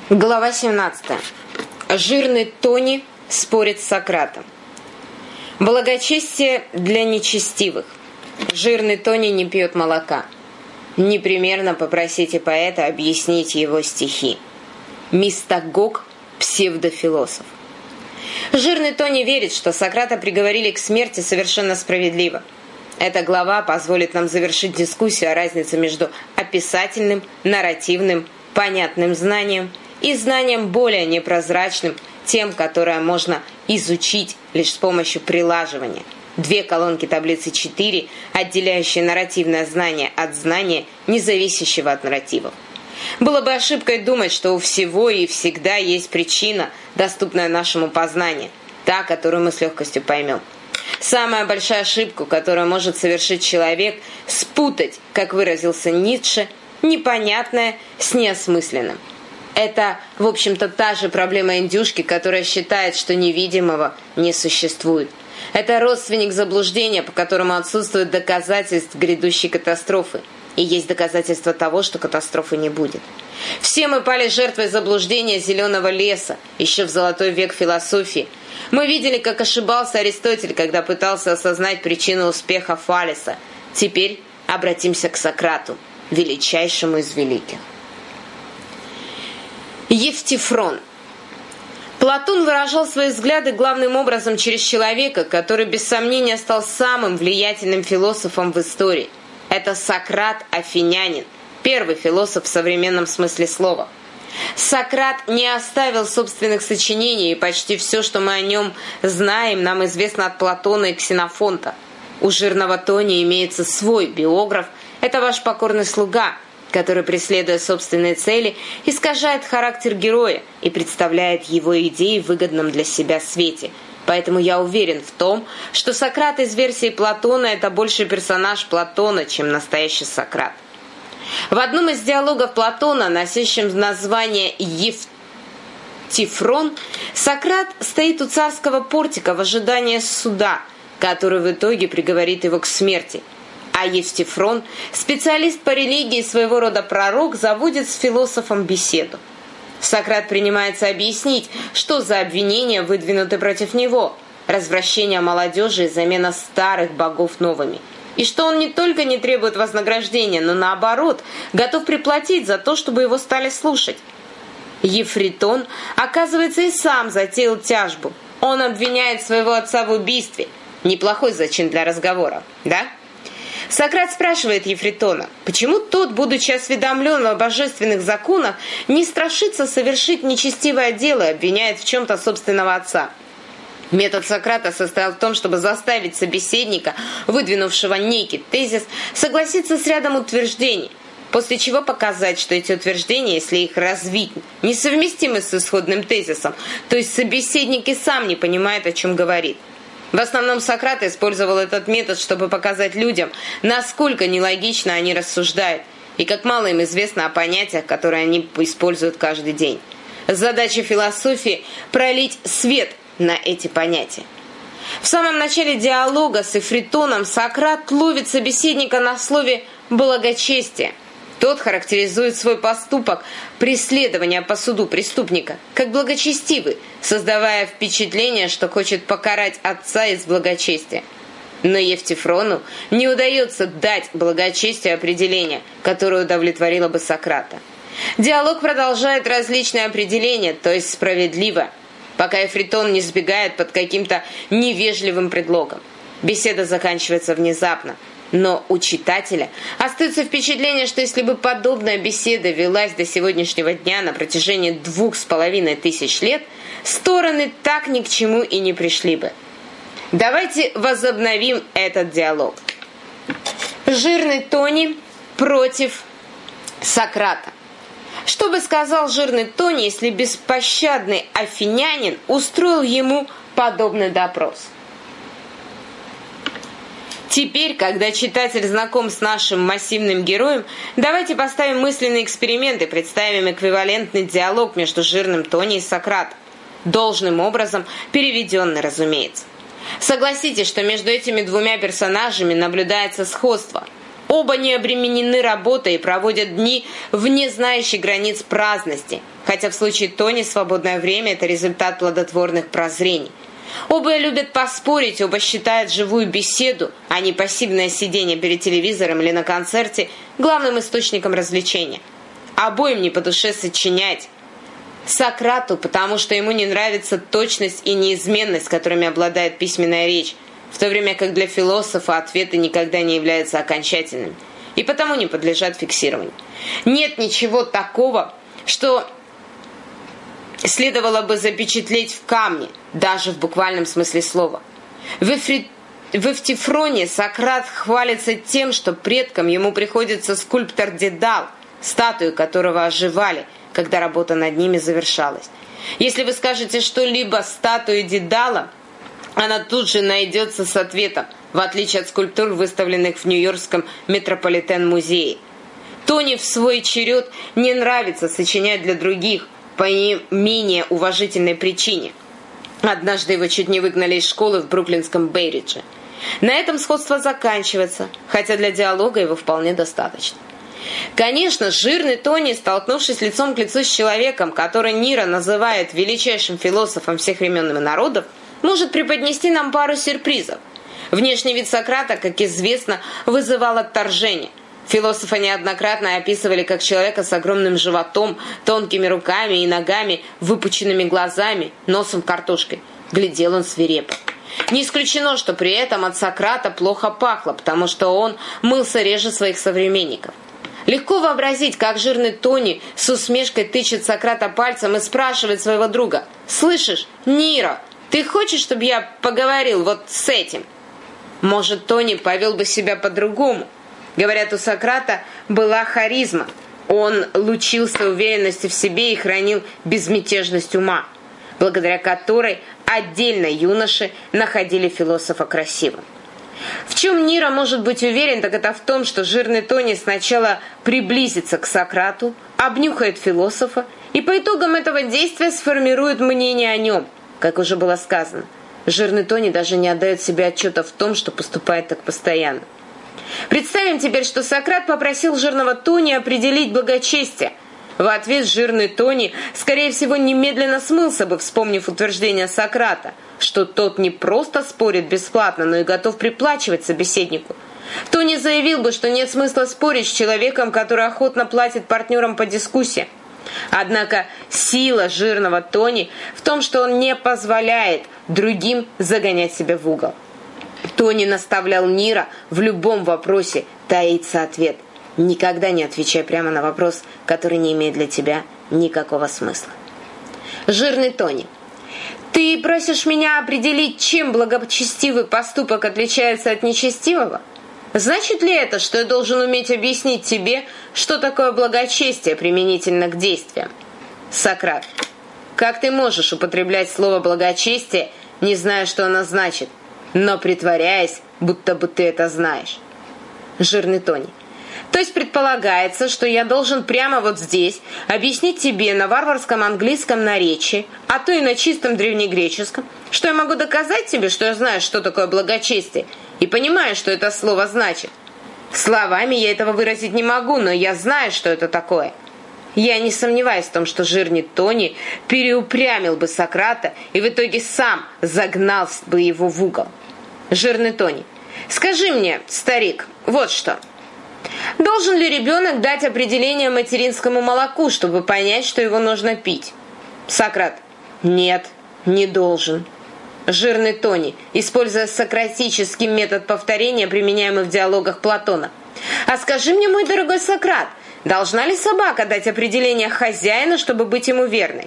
Глава 17. Жирный Тони спорит с Сократом. Благочестие для нечестивых. Жирный Тони не пьет молока. Непременно попросите поэта объяснить его стихи. Мистагог – псевдофилософ. Жирный Тони верит, что Сократа приговорили к смерти совершенно справедливо. Эта глава позволит нам завершить дискуссию о разнице между описательным, нарративным, понятным знанием и знанием более непрозрачным, тем, которое можно изучить лишь с помощью прилаживания. Две колонки таблицы 4, отделяющие нарративное знание от знания, не зависящего от нарративов. Было бы ошибкой думать, что у всего и всегда есть причина, доступная нашему познанию, та, которую мы с легкостью поймем. Самая большая ошибка, которую может совершить человек, спутать, как выразился Ницше, непонятное с неосмысленным. Это, в общем-то, та же проблема индюшки, которая считает, что невидимого не существует. Это родственник заблуждения, по которому отсутствует доказательств грядущей катастрофы. И есть доказательства того, что катастрофы не будет. Все мы пали жертвой заблуждения зеленого леса, еще в золотой век философии. Мы видели, как ошибался Аристотель, когда пытался осознать причину успеха Фалеса. Теперь обратимся к Сократу, величайшему из великих. Евтифрон. Платон выражал свои взгляды главным образом через человека, который без сомнения стал самым влиятельным философом в истории. Это Сократ Афинянин, первый философ в современном смысле слова. Сократ не оставил собственных сочинений, и почти все, что мы о нем знаем, нам известно от Платона и Ксенофонта. У жирного Тони имеется свой биограф, это ваш покорный слуга, который, преследуя собственные цели, искажает характер героя и представляет его идеи в выгодном для себя свете. Поэтому я уверен в том, что Сократ из версии Платона – это больше персонаж Платона, чем настоящий Сократ. В одном из диалогов Платона, носящем название «Евтифрон», Сократ стоит у царского портика в ожидании суда, который в итоге приговорит его к смерти. А Евтифрон, специалист по религии и своего рода пророк, заводит с философом беседу. Сократ принимается объяснить, что за обвинения выдвинуты против него, развращение молодежи и замена старых богов новыми, и что он не только не требует вознаграждения, но наоборот, готов приплатить за то, чтобы его стали слушать. Евфритон, оказывается, и сам затеял тяжбу. Он обвиняет своего отца в убийстве. Неплохой зачин для разговора, да? Сократ спрашивает Евфритона, почему тот, будучи осведомлен о божественных законах, не страшится совершить нечестивое дело и обвиняет в чем-то собственного отца. Метод Сократа состоял в том, чтобы заставить собеседника, выдвинувшего некий тезис, согласиться с рядом утверждений, после чего показать, что эти утверждения, если их развить, несовместимы с исходным тезисом, то есть собеседник и сам не понимает, о чем говорит. В основном Сократ использовал этот метод, чтобы показать людям, насколько нелогично они рассуждают, и как мало им известно о понятиях, которые они используют каждый день. Задача философии – пролить свет на эти понятия. В самом начале диалога с Евфритоном Сократ ловит собеседника на слове «благочестие». Тот характеризует свой поступок преследования по суду преступника как благочестивый, создавая впечатление, что хочет покарать отца из благочестия. Но Евтифрону не удается дать благочестию определение, которое удовлетворило бы Сократа. Диалог продолжает различные определения, то есть справедливо, пока Евфритон не сбегает под каким-то невежливым предлогом. Беседа заканчивается внезапно. Но у читателя остается впечатление, что если бы подобная беседа велась до сегодняшнего дня на протяжении 2500 лет, стороны так ни к чему и не пришли бы. Давайте возобновим этот диалог. Жирный Тони против Сократа. Что бы сказал жирный Тони, если беспощадный афинянин устроил ему подобный допрос? Теперь, когда читатель знаком с нашим массивным героем, давайте поставим мысленный эксперимент и представим эквивалентный диалог между жирным Тони и Сократом. Должным образом переведенный, разумеется. Согласитесь, что между этими двумя персонажами наблюдается сходство. Оба не обременены работой и проводят дни вне знающей границ праздности, хотя в случае Тони свободное время – это результат плодотворных прозрений. Оба любят поспорить, оба считают живую беседу, а не пассивное сидение перед телевизором или на концерте, главным источником развлечения. Обоим не по душе сочинять. Сократу, потому что ему не нравится точность и неизменность, которыми обладает письменная речь, в то время как для философа ответы никогда не являются окончательными и потому не подлежат фиксированию. Нет ничего такого, что следовало бы запечатлеть в камне, даже в буквальном смысле слова. В Эвтифроне Сократ хвалится тем, что предком ему приходится скульптор Дедал, статую которого оживали, когда работа над ними завершалась. Если вы скажете что-либо статуе Дедала, она тут же найдется с ответом, в отличие от скульптур, выставленных в Нью-Йоркском Метрополитен-музее. Тони в свой черед не нравится сочинять для других по не менее уважительной причине. Однажды его чуть не выгнали из школы в бруклинском Бейридже. На этом сходство заканчивается, хотя для диалога его вполне достаточно. Конечно, жирный Тони, столкнувшись лицом к лицу с человеком, который Ниро называет величайшим философом всех времен и народов, может преподнести нам пару сюрпризов. Внешний вид Сократа, как известно, вызывал отторжение. Философа неоднократно описывали как человека с огромным животом, тонкими руками и ногами, выпученными глазами, носом картошкой. Глядел он свирепо. Не исключено, что при этом от Сократа плохо пахло, потому что он мылся реже своих современников. Легко вообразить, как жирный Тони с усмешкой тычет Сократа пальцем и спрашивает своего друга: «Слышишь, Ниро, ты хочешь, чтобы я поговорил вот с этим?» Может, Тони повел бы себя по-другому. Говорят, у Сократа была харизма. Он лучился уверенностью в себе и хранил безмятежность ума, благодаря которой отдельно юноши находили философа красивым. В чем Ниро может быть уверен, так это в том, что жирный Тони сначала приблизится к Сократу, обнюхает философа и по итогам этого действия сформирует мнение о нем. Как уже было сказано, жирный Тони даже не отдает себе отчета в том, что поступает так постоянно. Представим теперь, что Сократ попросил жирного Тони определить благочестие. В ответ жирный Тони, скорее всего, немедленно смылся бы, вспомнив утверждение Сократа, что тот не просто спорит бесплатно, но и готов приплачивать собеседнику. Тони заявил бы, что нет смысла спорить с человеком, который охотно платит партнерам по дискуссии. Однако сила жирного Тони в том, что он не позволяет другим загонять себя в угол. Тони наставлял Ниро в любом вопросе таится ответ. Никогда не отвечай прямо на вопрос, который не имеет для тебя никакого смысла. Жирный Тони: ты просишь меня определить, чем благочестивый поступок отличается от нечестивого? Значит ли это, что я должен уметь объяснить тебе, что такое благочестие применительно к действиям? Сократ: как ты можешь употреблять слово «благочестие», не зная, что оно значит, но притворяясь, будто бы ты это знаешь? Жирный Тони: то есть предполагается, что я должен прямо вот здесь объяснить тебе на варварском английском наречии, а то и на чистом древнегреческом, что я могу доказать тебе, что я знаю, что такое благочестие, и понимаю, что это слово значит. Словами я этого выразить не могу, но я знаю, что это такое. Я не сомневаюсь в том, что жирный Тони переупрямил бы Сократа и в итоге сам загнал бы его в угол. Жирный Тони: скажи мне, старик, вот что. Должен ли ребенок дать определение материнскому молоку, чтобы понять, что его нужно пить? Сократ: нет, не должен. Жирный Тони, используя сократический метод повторения, применяемый в диалогах Платона: а скажи мне, мой дорогой Сократ, должна ли собака дать определение хозяину, чтобы быть ему верной?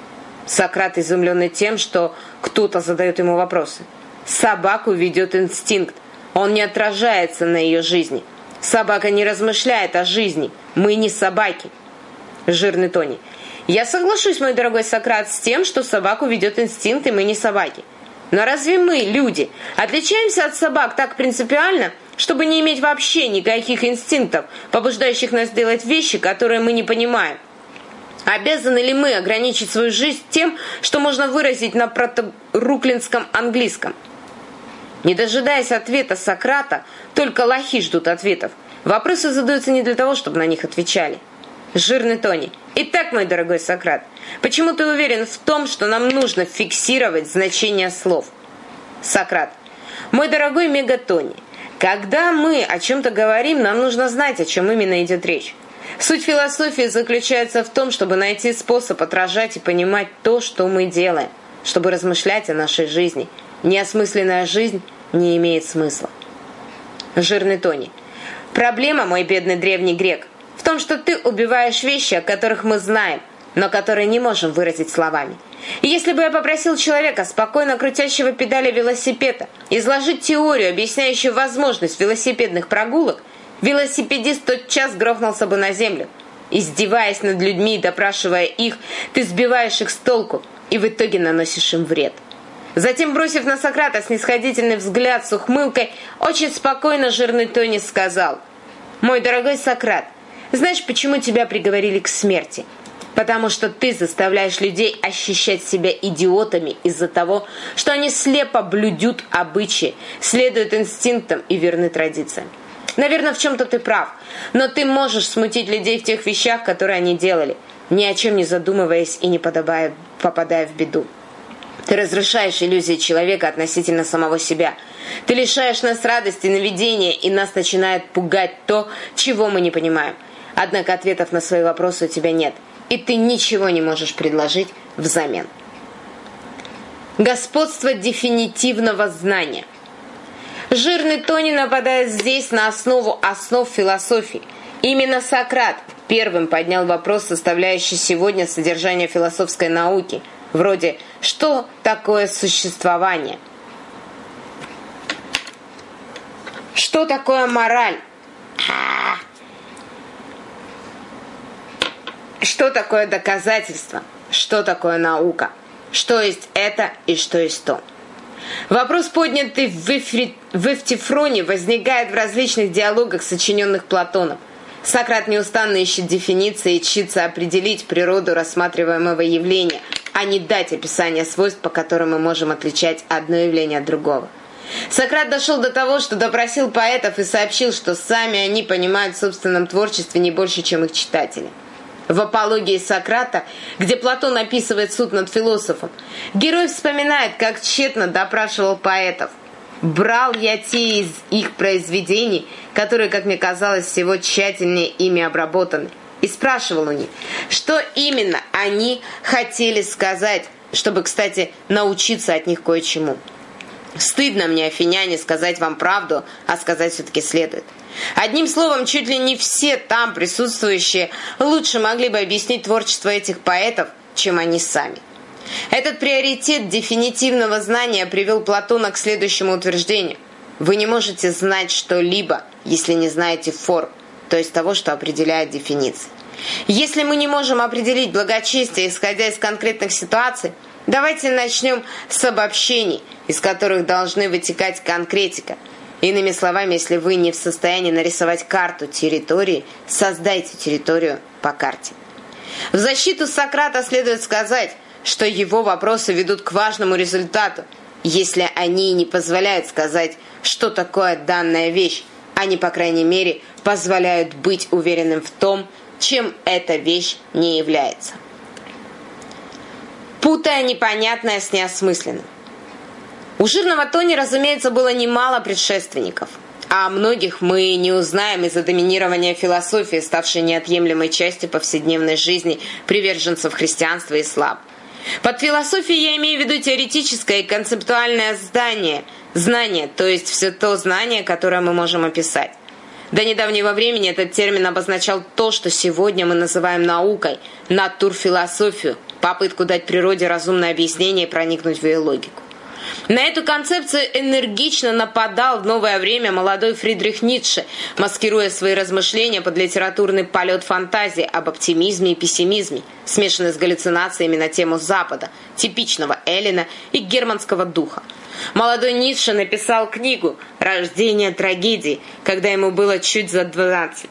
Сократ, изумленный тем, что кто-то задает ему вопросы: собаку ведет инстинкт, он не отражается на ее жизни. Собака не размышляет о жизни, мы не собаки. Жирный Тони: я соглашусь, мой дорогой Сократ, с тем, что собаку ведет инстинкт, и мы не собаки. Но разве мы, люди, отличаемся от собак так принципиально, чтобы не иметь вообще никаких инстинктов, побуждающих нас делать вещи, которые мы не понимаем? Обязаны ли мы ограничить свою жизнь тем, что можно выразить на протобруклинском английском? Не дожидаясь ответа Сократа, только лохи ждут ответов. Вопросы задаются не для того, чтобы на них отвечали. Жирный Тони. Итак, мой дорогой Сократ, почему ты уверен в том, что нам нужно фиксировать значение слов? Сократ. Мой дорогой Мегатони, когда мы о чем-то говорим, нам нужно знать, о чем именно идет речь. Суть философии заключается в том, чтобы найти способ отражать и понимать то, что мы делаем, чтобы размышлять о нашей жизни. Неосмысленная жизнь не имеет смысла. Жирный Тони. Проблема, мой бедный древний грек, в том, что ты убиваешь вещи, о которых мы знаем, но которые не можем выразить словами. И если бы я попросил человека, спокойно крутящего педали велосипеда, изложить теорию, объясняющую возможность велосипедных прогулок, велосипедист тотчас грохнулся бы на землю. Издеваясь над людьми и допрашивая их, ты сбиваешь их с толку и в итоге наносишь им вред. Затем, бросив на Сократа снисходительный взгляд с ухмылкой, очень спокойно жирный Тони сказал: «Мой дорогой Сократ, знаешь, почему тебя приговорили к смерти? Потому что ты заставляешь людей ощущать себя идиотами из-за того, что они слепо блюдут обычаи, следуют инстинктам и верны традициям. Наверное, в чем-то ты прав, но ты можешь смутить людей в тех вещах, которые они делали, ни о чем не задумываясь и не попадая в беду. Ты разрушаешь иллюзии человека относительно самого себя. Ты лишаешь нас радости, наведения, и нас начинает пугать то, чего мы не понимаем. Однако ответов на свои вопросы у тебя нет, и ты ничего не можешь предложить взамен. Господство дефинитивного знания. Жирный Тони нападает здесь на основу основ философии. Именно Сократ первым поднял вопрос, составляющий сегодня содержание философской науки, вроде «Что такое существование?», «Что такое мораль?», «Что такое доказательство?», «Что такое наука?», «Что есть это и что есть то?». Вопрос, поднятый в Эвтифроне, возникает в различных диалогах, сочиненных Платоном. Сократ неустанно ищет дефиниции и чтится определить природу рассматриваемого явления, а не дать описание свойств, по которым мы можем отличать одно явление от другого. Сократ дошел до того, что допросил поэтов и сообщил, что сами они понимают в собственном творчестве не больше, чем их читатели. В «Апологии Сократа», где Платон описывает суд над философом, герой вспоминает, как тщетно допрашивал поэтов. «Брал я те из их произведений, которые, как мне казалось, всего тщательнее ими обработаны, и спрашивал у них, что именно они хотели сказать, чтобы, кстати, научиться от них кое-чему. Стыдно мне, афиняне, сказать вам правду, а сказать все-таки следует. Одним словом, чуть ли не все там присутствующие лучше могли бы объяснить творчество этих поэтов, чем они сами». Этот приоритет дефинитивного знания привел Платона к следующему утверждению. Вы не можете знать что-либо, если не знаете форм, то есть того, что определяет дефиниции. Если мы не можем определить благочестие, исходя из конкретных ситуаций, давайте начнем с обобщений, из которых должны вытекать конкретика. Иными словами, если вы не в состоянии нарисовать карту территории, создайте территорию по карте. В защиту Сократа следует сказать, что его вопросы ведут к важному результату, если они не позволяют сказать, что такое данная вещь, они, по крайней мере, позволяют быть уверенным в том, чем эта вещь не является. Путая непонятное с неосмысленным. У жирного Тони, разумеется, было немало предшественников, а о многих мы не узнаем из-за доминирования философии, ставшей неотъемлемой частью повседневной жизни приверженцев христианства и ислама. Под философией я имею в виду теоретическое и концептуальное знание, то есть все то знание, которое мы можем описать. До недавнего времени этот термин обозначал то, что сегодня мы называем наукой, натурфилософию, попытку дать природе разумное объяснение и проникнуть в ее логику. На эту концепцию энергично нападал в новое время молодой Фридрих Ницше, маскируя свои размышления под литературный полет фантазии об оптимизме и пессимизме, смешанный с галлюцинациями на тему Запада, типичного Эллина и германского духа. Молодой Ницше написал книгу «Рождение трагедии», когда ему было чуть за 20.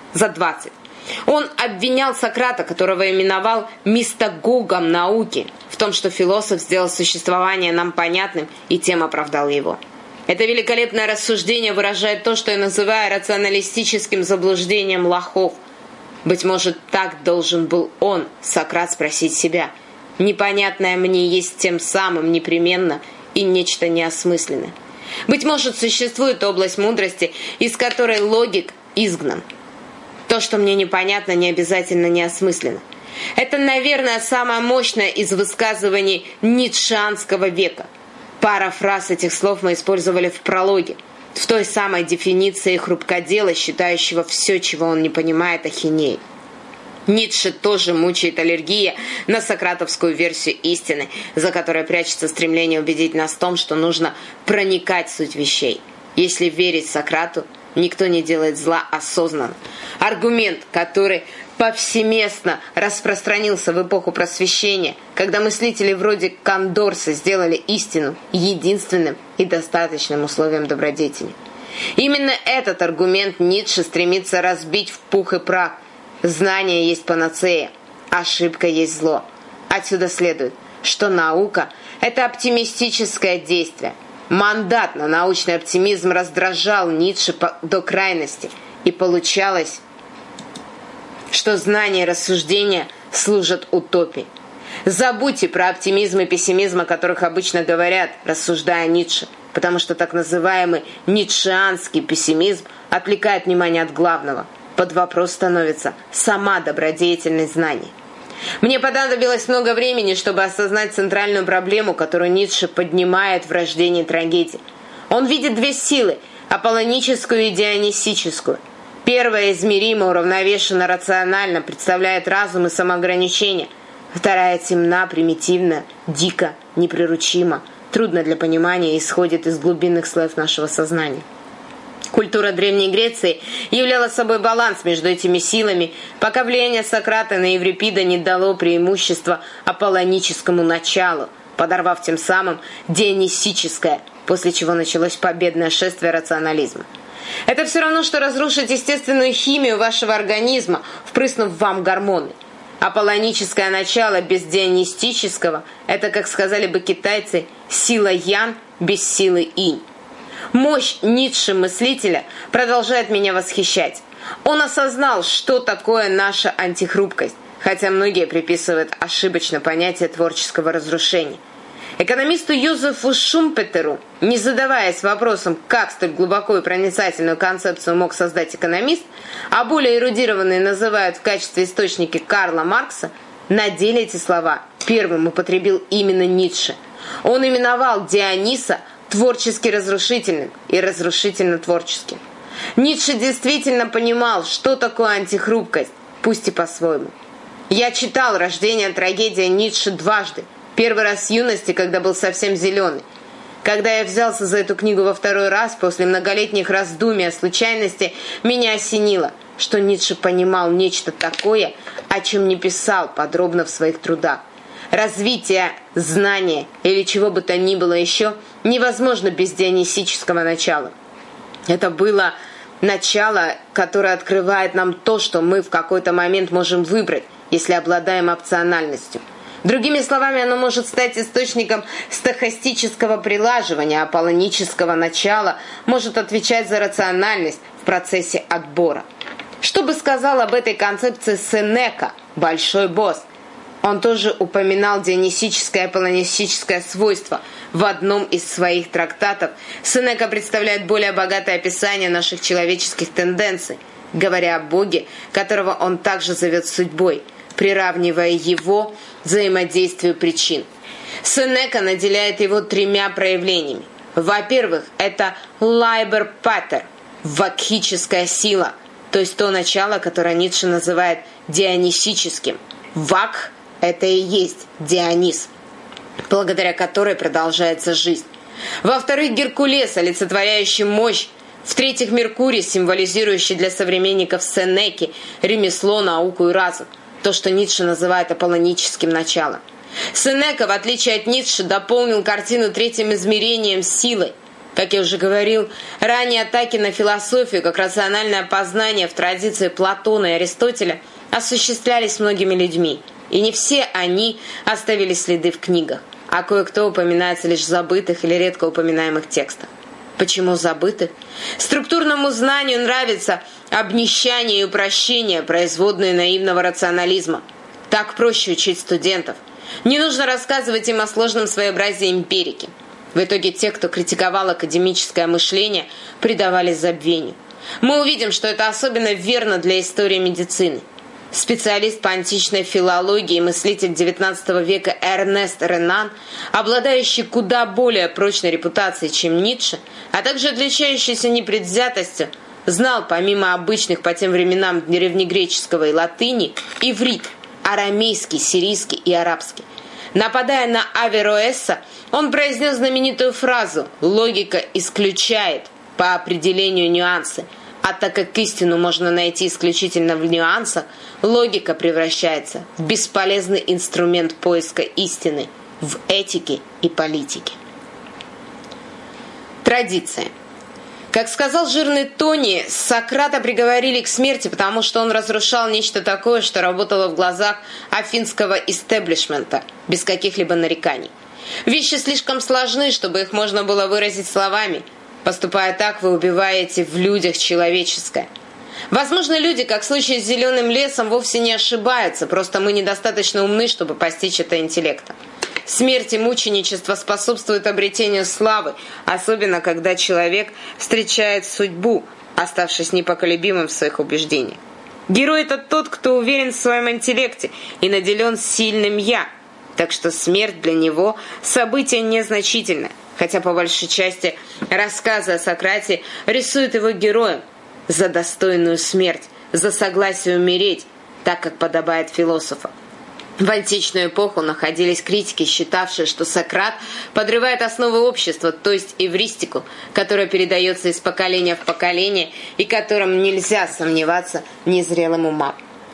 Он обвинял Сократа, которого именовал мистагогом науки, в том, что философ сделал существование нам понятным и тем оправдал его. Это великолепное рассуждение выражает то, что я называю рационалистическим заблуждением лохов. Быть может, так должен был он, Сократ, спросить себя. Непонятное мне есть тем самым непременно и нечто неосмысленное. Быть может, существует область мудрости, из которой логик изгнан. То, что мне непонятно, не обязательно неосмысленно. Это, наверное, самое мощное из высказываний ницшеанского века. Пара фраз этих слов мы использовали в прологе, в той самой дефиниции хрупкодела, считающего все, чего он не понимает, ахинеей. Ницше тоже мучает аллергия на сократовскую версию истины, за которой прячется стремление убедить нас в том, что нужно проникать в суть вещей. Если верить Сократу, никто не делает зла осознанно. Аргумент, который повсеместно распространился в эпоху Просвещения, когда мыслители вроде Кондорса сделали истину единственным и достаточным условием добродетели. Именно этот аргумент Ницше стремится разбить в пух и прах. Знание есть панацея, ошибка есть зло. Отсюда следует, что наука – это оптимистическое действие. Мандат на научный оптимизм раздражал Ницше до крайности, и получалось, что знание и рассуждение служат утопии. Забудьте про оптимизм и пессимизм, о которых обычно говорят, рассуждая Ницше, потому что так называемый ницшеанский пессимизм отвлекает внимание от главного. Под вопрос становится сама добродетельность знаний. Мне понадобилось много времени, чтобы осознать центральную проблему, которую Ницше поднимает в рождении трагедии. Он видит две силы – аполлоническую и дионисическую. Первая измеримо, уравновешенно, рационально, представляет разум и самоограничение. Вторая темна, примитивна, дико, неприручима, трудно для понимания и исходит из глубинных слоев нашего сознания. Культура Древней Греции являла собой баланс между этими силами, пока влияние Сократа на Еврипида не дало преимущество аполлоническому началу, подорвав тем самым дионисическое, после чего началось победное шествие рационализма. Это все равно, что разрушить естественную химию вашего организма, впрыснув в вам гормоны. Аполлоническое начало без дионистического – это, как сказали бы китайцы, сила ян без силы инь. Мощь Ницше-мыслителя продолжает меня восхищать. Он осознал, что такое наша антихрупкость, хотя многие приписывают ошибочно понятие творческого разрушения. Экономисту Юзефу Шумпетеру, не задаваясь вопросом, как столь глубоко и проницательную концепцию мог создать экономист, а более эрудированные называют в качестве источника Карла Маркса, на деле эти слова первым употребил именно Ницше. Он именовал Диониса творчески разрушительным и разрушительно-творческим. Ницше действительно понимал, что такое антихрупкость, пусть и по-своему. Я читал «Рождение трагедия» Ницше дважды. Первый раз в юности, когда был совсем зеленый. Когда я взялся за эту книгу во второй раз, после многолетних раздумий о случайности, меня осенило, что Ницше понимал нечто такое, о чем не писал подробно в своих трудах. Развитие знания или чего бы то ни было еще невозможно без дионисического начала. Это было начало, которое открывает нам то, что мы в какой-то момент можем выбрать, если обладаем опциональностью. Другими словами, оно может стать источником стохастического прилаживания, аполлонического начала может отвечать за рациональность в процессе отбора. Что бы сказал об этой концепции Сенека, большой босс? Он тоже упоминал дионисическое и аполлоническое свойство в одном из своих трактатов. Сенека представляет более богатое описание наших человеческих тенденций, говоря о Боге, которого он также зовет судьбой, приравнивая его взаимодействию причин. Сенека наделяет его тремя проявлениями. Во-первых, это «Liber Pater» – вакхическая сила, то есть то начало, которое Ницше называет дионисическим. Вакх – это и есть Дионис, благодаря которой продолжается жизнь. Во-вторых, Геркулес, олицетворяющий мощь. В-третьих, Меркурий, символизирующий для современников Сенеки ремесло, науку и разум. То, что Ницше называет аполлоническим началом. Сенека, в отличие от Ницше, дополнил картину третьим измерением силой. Как я уже говорил, ранние атаки на философию, как рациональное познание в традиции Платона и Аристотеля, осуществлялись многими людьми. И не все они оставили следы в книгах, а кое-кто упоминается лишь в забытых или редко упоминаемых текстах. Почему забыты? Структурному знанию нравится обнищание и упрощение, производные наивного рационализма. Так проще учить студентов. Не нужно рассказывать им о сложном своеобразии эмпирики. В итоге те, кто критиковал академическое мышление, предавались забвению. Мы увидим, что это особенно верно для истории медицины. Специалист по античной филологии и мыслитель XIX века Эрнест Ренан, обладающий куда более прочной репутацией, чем Ницше, а также отличающийся непредвзятостью, знал, помимо обычных по тем временам древнегреческого и латыни, иврит, арамейский, сирийский и арабский. Нападая на Авероэса, он произнес знаменитую фразу «Логика исключает по определению нюансы», а так как истину можно найти исключительно в нюансах, логика превращается в бесполезный инструмент поиска истины в этике и политике. Традиция. Как сказал жирный Тони, Сократа приговорили к смерти, потому что он разрушал нечто такое, что работало в глазах афинского истеблишмента, без каких-либо нареканий. Вещи слишком сложны, чтобы их можно было выразить словами. Поступая так, вы убиваете в людях человеческое. Возможно, люди, как в случае с зеленым лесом, вовсе не ошибаются, просто мы недостаточно умны, чтобы постичь это интеллектом. Смерть и мученичество способствуют обретению славы, особенно когда человек встречает судьбу, оставшись непоколебимым в своих убеждениях. Герой – это тот, кто уверен в своем интеллекте и наделен сильным «я», так что смерть для него – событие незначительное, хотя по большей части рассказы о Сократе рисуют его героем за достойную смерть, за согласие умереть, так как подобает философу. В античную эпоху находились критики, считавшие, что Сократ подрывает основы общества, то есть эвристику, которая передается из поколения в поколение и которым нельзя сомневаться незрелым умам.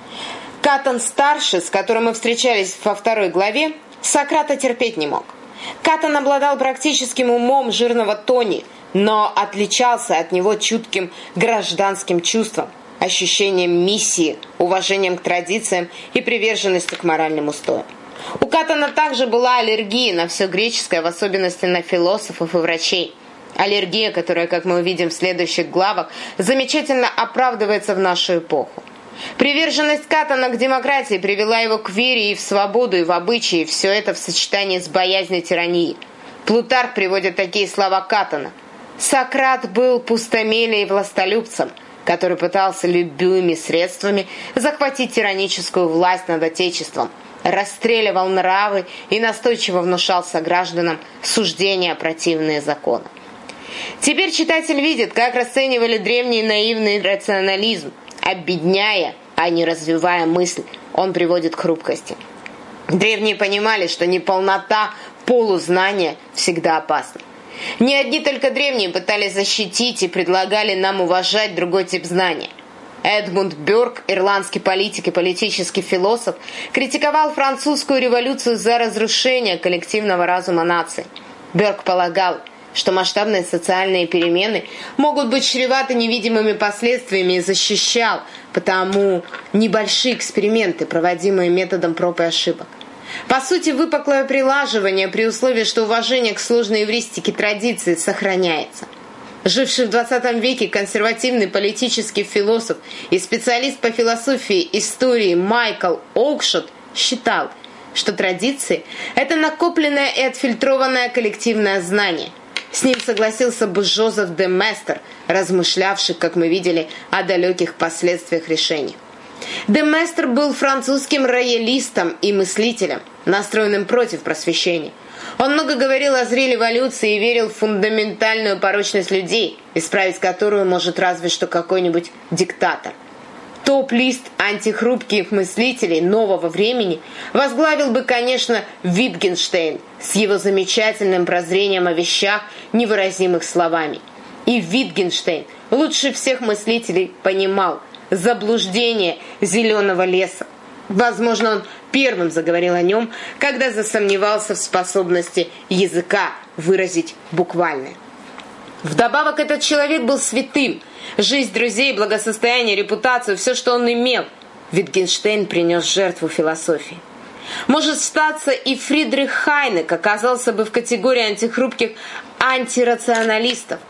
Катон-старший, с которым мы встречались во 2 главе, Сократа терпеть не мог. Катон обладал практическим умом жирного Тони, но отличался от него чутким гражданским чувством, ощущением миссии, уважением к традициям и приверженностью к моральным устоям. У Катона также была аллергия на все греческое, в особенности на философов и врачей. Аллергия, которая, как мы увидим в следующих главах, замечательно оправдывается в нашу эпоху. Приверженность Катона к демократии привела его к вере и в свободу, и в обычаи, и все это в сочетании с боязнью тирании. Плутарх приводит такие слова Катона. «Сократ был пустомелием и властолюбцем, который пытался любыми средствами захватить тираническую власть над Отечеством, расстреливал нравы и настойчиво внушал согражданам суждения, противные закону». Теперь читатель видит, как расценивали древний наивный рационализм. Обедняя, а не развивая мысль, он приводит к хрупкости. Древние понимали, что неполнота полузнания всегда опасна. Не одни только древние пытались защитить и предлагали нам уважать другой тип знания. Эдмунд Бёрк, ирландский политик и политический философ, критиковал французскую революцию за разрушение коллективного разума нации. Бёрк полагал, что масштабные социальные перемены могут быть чреваты невидимыми последствиями, и защищал потому небольшие эксперименты, проводимые методом проб и ошибок. По сути, выпуклое прилаживание при условии, что уважение к сложной эвристике традиции сохраняется. Живший в 20 веке консервативный политический философ и специалист по философии истории Майкл Оукшот считал, что традиции – это накопленное и отфильтрованное коллективное знание. С ним согласился бы Жозеф де Местер, размышлявший, как мы видели, о далеких последствиях решений. Де Местер был французским роялистом и мыслителем, настроенным против просвещения. Он много говорил о зрелой эволюции и верил в фундаментальную порочность людей, исправить которую может разве что какой-нибудь диктатор. Топ-лист антихрупких мыслителей нового времени возглавил бы, конечно, Витгенштейн с его замечательным прозрением о вещах, невыразимых словами. И Витгенштейн лучше всех мыслителей понимал заблуждение зеленого леса. Возможно, он первым заговорил о нем, когда засомневался в способности языка выразить буквальное. Вдобавок, этот человек был святым. Жизнь друзей, благосостояние, репутацию, все, что он имел, Витгенштейн принес жертву философии. Может статься, и Фридрих Хайнек оказался бы в категории антихрупких антирационалистов.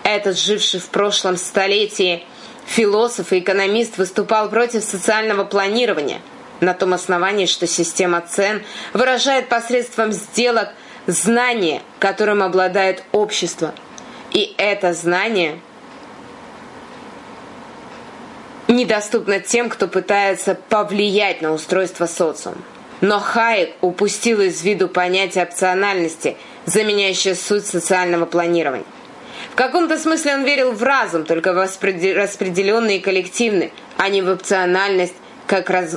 Этот живший в прошлом столетии философ и экономист выступал против социального планирования на том основании, что система цен выражает посредством сделок знание, которым обладает общество. И это знание недоступно тем, кто пытается повлиять на устройство социума. Но Хайек упустил из виду понятие опциональности, заменяющее суть социального планирования. В каком-то смысле он верил в разум, только распределенный и коллективный, а не в опциональность как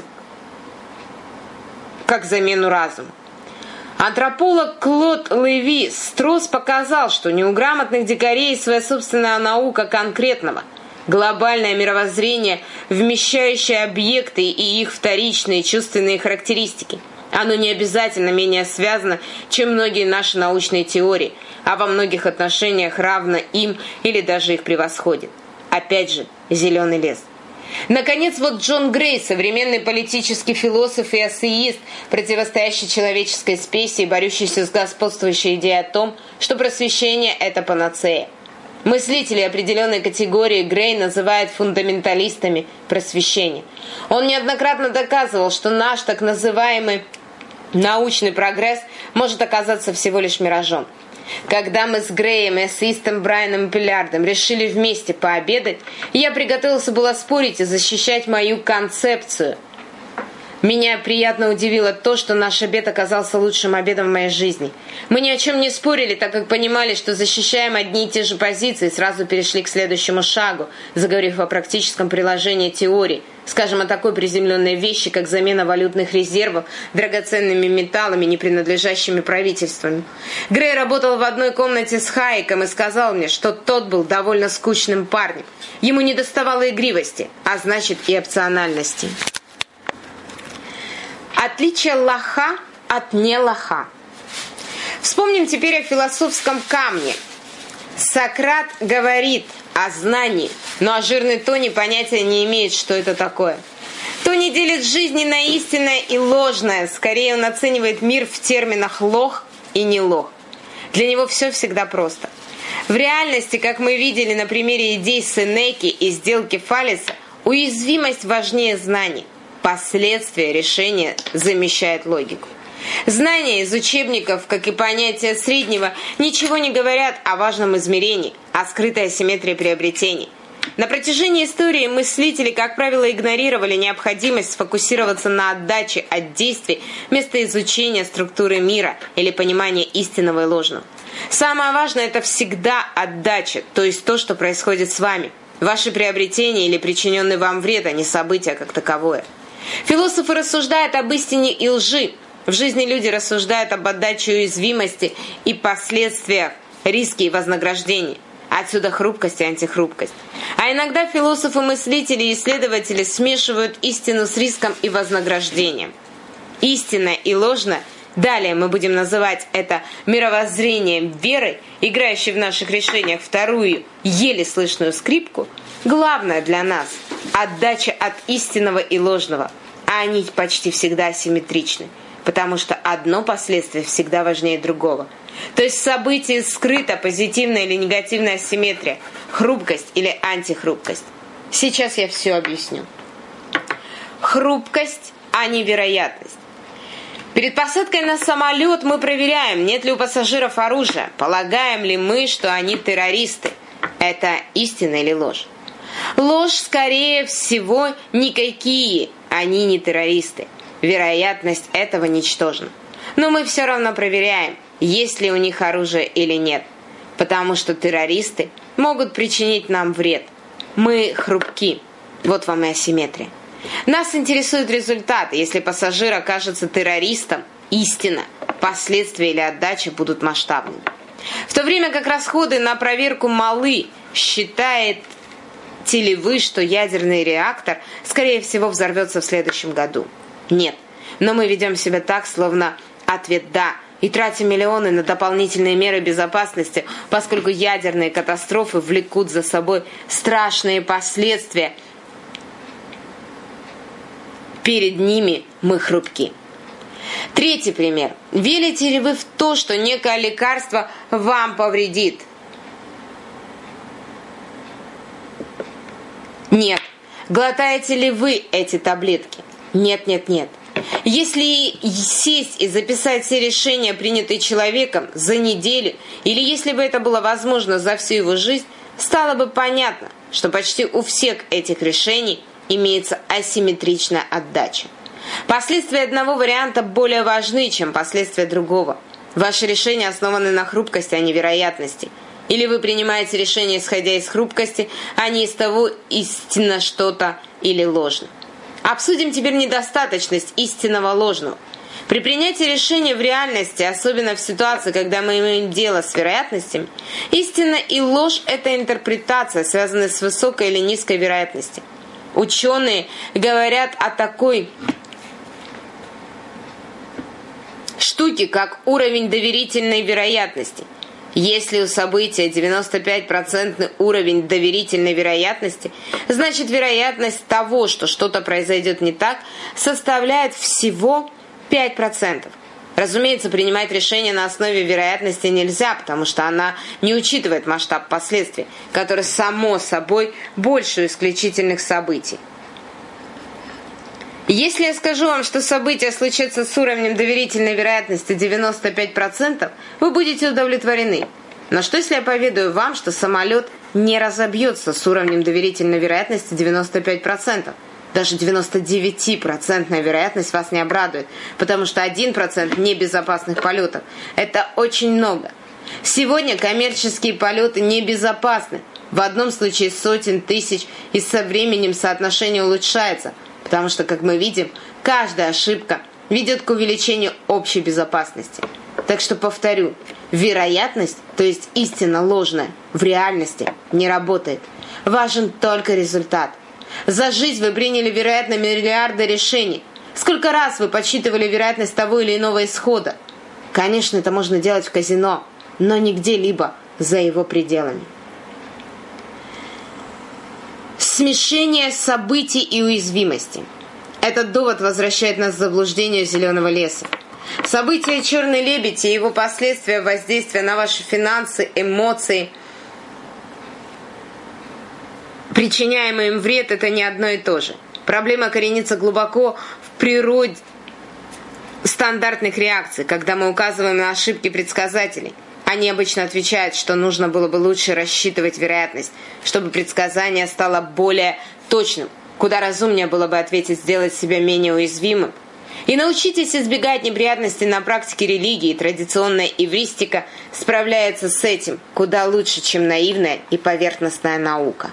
замену разума. Антрополог Клод Леви-Стросс показал, что у грамотных дикарей есть своя собственная наука конкретного, глобальное мировоззрение, вмещающее объекты и их вторичные чувственные характеристики. Оно не обязательно менее связано, чем многие наши научные теории, а во многих отношениях равно им или даже их превосходит. Опять же, зеленый лес. Наконец, вот Джон Грей, современный политический философ и эссеист, противостоящий человеческой спеси и борющийся с господствующей идеей о том, что просвещение – это панацея. Мыслители определенной категории Грей называют фундаменталистами просвещения. Он неоднократно доказывал, что наш так называемый научный прогресс может оказаться всего лишь миражом. Когда мы с Греем и эссеистом Брайаном Пиллардом решили вместе пообедать, я приготовился было спорить и защищать мою концепцию. Меня приятно удивило то, что наш обед оказался лучшим обедом в моей жизни. Мы ни о чем не спорили, так как понимали, что защищаем одни и те же позиции, и сразу перешли к следующему шагу, заговорив о практическом приложении теории, скажем, о такой приземленной вещи, как замена валютных резервов драгоценными металлами, не принадлежащими правительствам. Грей работал в одной комнате с Хайеком и сказал мне, что тот был довольно скучным парнем. Ему недоставало игривости, а значит и опциональности. Отличие лоха от нелоха. Вспомним теперь о философском камне. Сократ говорит о знании, но о жирной Тони понятия не имеет, что это такое. Тони делит жизнь на истинное и ложное. Скорее он оценивает мир в терминах лох и не лох. Для него все всегда просто. В реальности, как мы видели на примере идей Сенеки и сделки Фалеса, уязвимость важнее знаний. Последствия решения замещает логику. Знания из учебников, как и понятие среднего, ничего не говорят о важном измерении, о скрытой асимметрии приобретений. На протяжении истории мыслители, как правило, игнорировали необходимость сфокусироваться на отдаче от действий вместо изучения структуры мира или понимания истинного и ложного. Самое важное – это всегда отдача, то есть то, что происходит с вами, ваши приобретения или причиненный вам вред, а не события как таковое. Философы рассуждают об истине и лжи. В жизни люди рассуждают об отдаче уязвимости и последствиях, риске и вознаграждении. Отсюда хрупкость и антихрупкость. А иногда философы-мыслители и исследователи смешивают истину с риском и вознаграждением. Истинно и ложно, далее мы будем называть это мировоззрением веры, играющей в наших решениях вторую, еле слышную скрипку, главное для нас – отдача от истинного и ложного, а они почти всегда асимметричны, потому что одно последствие всегда важнее другого. То есть в событии скрыта позитивная или негативная асимметрия, хрупкость или антихрупкость. Сейчас я все объясню. Хрупкость, а не вероятность. Перед посадкой на самолет мы проверяем, нет ли у пассажиров оружия, полагаем ли мы, что они террористы. Это истина или ложь? Ложь, скорее всего, никакие, они не террористы. Вероятность этого ничтожна. Но мы все равно проверяем, есть ли у них оружие или нет. Потому что террористы могут причинить нам вред. Мы хрупки. Вот вам и асимметрия. Нас интересует результат. Если пассажир окажется террористом, истина, последствия или отдача будут масштабными. В то время как расходы на проверку малы, считаете ли вы, что ядерный реактор, скорее всего, взорвется в следующем году? Нет. Но мы ведем себя так, словно ответ «да», и тратим миллионы на дополнительные меры безопасности, поскольку ядерные катастрофы влекут за собой страшные последствия. Перед ними мы хрупки. Третий пример. Верите ли вы в то, что некое лекарство вам повредит? Нет. Глотаете ли вы эти таблетки? Нет, нет, нет. Если сесть и записать все решения, принятые человеком за неделю, или если бы это было возможно за всю его жизнь, стало бы понятно, что почти у всех этих решений имеется асимметричная отдача. Последствия одного варианта более важны, чем последствия другого. Ваши решения основаны на хрупкости, а не вероятности. Или вы принимаете решение, исходя из хрупкости, а не из того, истинно что-то или ложно. Обсудим теперь недостаточность истинного ложного. При принятии решения в реальности, особенно в ситуации, когда мы имеем дело с вероятностями, истина и ложь – это интерпретация, связанная с высокой или низкой вероятностью. Ученые говорят о такой штуке, как уровень доверительной вероятности. Если у события 95% уровень доверительной вероятности, значит вероятность того, что что-то произойдет не так, составляет всего 5%. Разумеется, принимать решение на основе вероятности нельзя, потому что она не учитывает масштаб последствий, который само собой больше исключительных событий. Если я скажу вам, что событие случится с уровнем доверительной вероятности 95%, вы будете удовлетворены. Но что если я поведаю вам, что самолет не разобьется с уровнем доверительной вероятности 95%? Даже 99% вероятность вас не обрадует, потому что 1% небезопасных полетов – это очень много. Сегодня коммерческие полеты небезопасны. В одном случае сотен тысяч, и со временем соотношение улучшается, потому что, как мы видим, каждая ошибка ведет к увеличению общей безопасности. Так что повторю, вероятность, то есть истина ложная, в реальности не работает. Важен только результат. За жизнь вы приняли, вероятно, миллиарды решений. Сколько раз вы подсчитывали вероятность того или иного исхода? Конечно, это можно делать в казино, но не где-либо за его пределами. Смешение событий и уязвимости. Этот довод возвращает нас к заблуждению зеленого леса. События «Черный лебедь» и его последствия воздействия на ваши финансы, эмоции, причиняемый им вред – это не одно и то же. Проблема коренится глубоко в природе стандартных реакций, когда мы указываем на ошибки предсказателей. Они обычно отвечают, что нужно было бы лучше рассчитывать вероятность, чтобы предсказание стало более точным. Куда разумнее было бы ответить сделать себя менее уязвимым. И научитесь избегать неприятностей на практике религии. Традиционная эвристика справляется с этим куда лучше, чем наивная и поверхностная наука.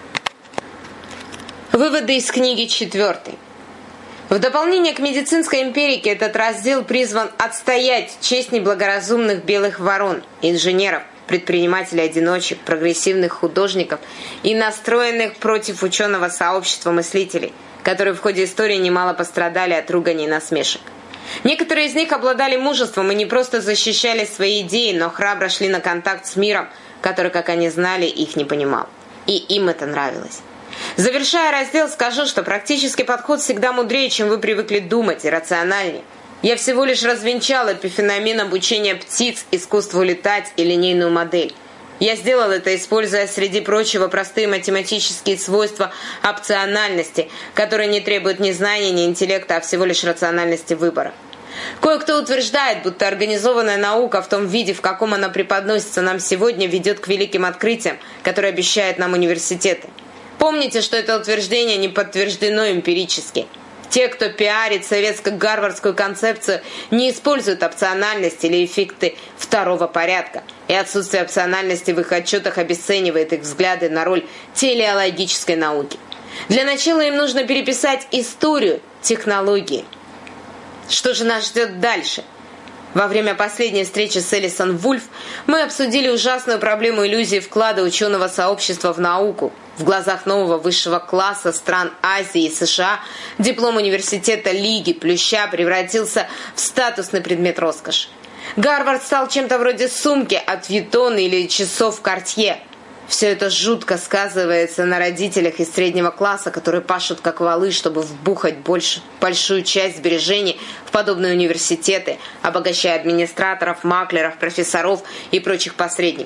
Выводы из книги 4. В дополнение к медицинской эмпирике этот раздел призван отстоять честь неблагоразумных белых ворон, инженеров, предпринимателей-одиночек, прогрессивных художников и настроенных против ученого сообщества мыслителей, которые в ходе истории немало пострадали от руганий и насмешек. Некоторые из них обладали мужеством и не просто защищали свои идеи, но храбро шли на контакт с миром, который, как они знали, их не понимал. И им это нравилось. Завершая раздел, скажу, что практический подход всегда мудрее, чем вы привыкли думать, и рациональнее. Я всего лишь развенчал эпифеномен обучения птиц, искусству летать и линейную модель. Я сделал это, используя, среди прочего, простые математические свойства опциональности, которые не требуют ни знаний, ни интеллекта, а всего лишь рациональности выбора. Кое-кто утверждает, будто организованная наука в том виде, в каком она преподносится нам сегодня, ведет к великим открытиям, которые обещают нам университеты. Помните, что это утверждение не подтверждено эмпирически. Те, кто пиарит советско-гарвардскую концепцию, не используют опциональность или эффекты второго порядка, и отсутствие опциональности в их отчетах обесценивает их взгляды на роль телеологической науки. Для начала им нужно переписать историю технологии. Что же нас ждет дальше? Во время последней встречи с Элисон Вульф мы обсудили ужасную проблему иллюзии вклада ученого сообщества в науку. В глазах нового высшего класса стран Азии и США диплом университета Лиги Плюща превратился в статусный предмет роскоши. Гарвард стал чем-то вроде сумки от Vuitton или часов Cartier. Все это жутко сказывается на родителях из среднего класса, которые пашут как валы, чтобы вбухать большую часть сбережений в подобные университеты, обогащая администраторов, маклеров, профессоров и прочих посредников.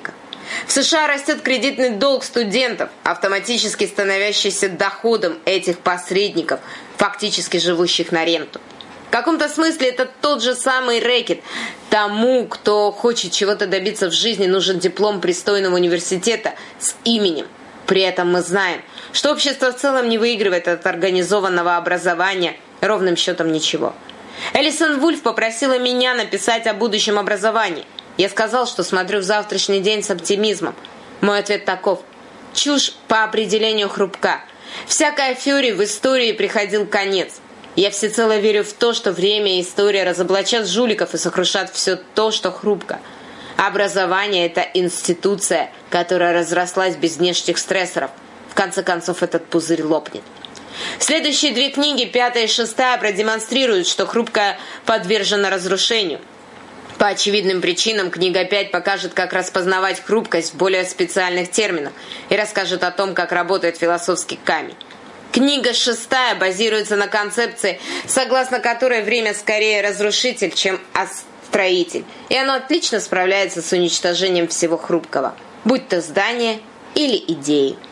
В США растет кредитный долг студентов, автоматически становящийся доходом этих посредников, фактически живущих на ренту. В каком-то смысле это тот же самый рэкет. Тому, кто хочет чего-то добиться в жизни, нужен диплом пристойного университета с именем. При этом мы знаем, что общество в целом не выигрывает от организованного образования ровным счетом ничего. Элисон Вульф попросила меня написать о будущем образовании. Я сказал, что смотрю в завтрашний день с оптимизмом. Мой ответ таков: чушь по определению хрупка. Всякой афере в истории приходил конец. Я всецело верю в то, что время и история разоблачат жуликов и сокрушат все то, что хрупко. Образование – это институция, которая разрослась без внешних стрессоров. В конце концов, этот пузырь лопнет. Следующие две книги, 5 и 6, продемонстрируют, что хрупкое подвержено разрушению. По очевидным причинам книга 5 покажет, как распознавать хрупкость в более специальных терминах и расскажет о том, как работает философский камень. Книга 6 базируется на концепции, согласно которой время скорее разрушитель, чем строитель, и оно отлично справляется с уничтожением всего хрупкого, будь то здание или идеи.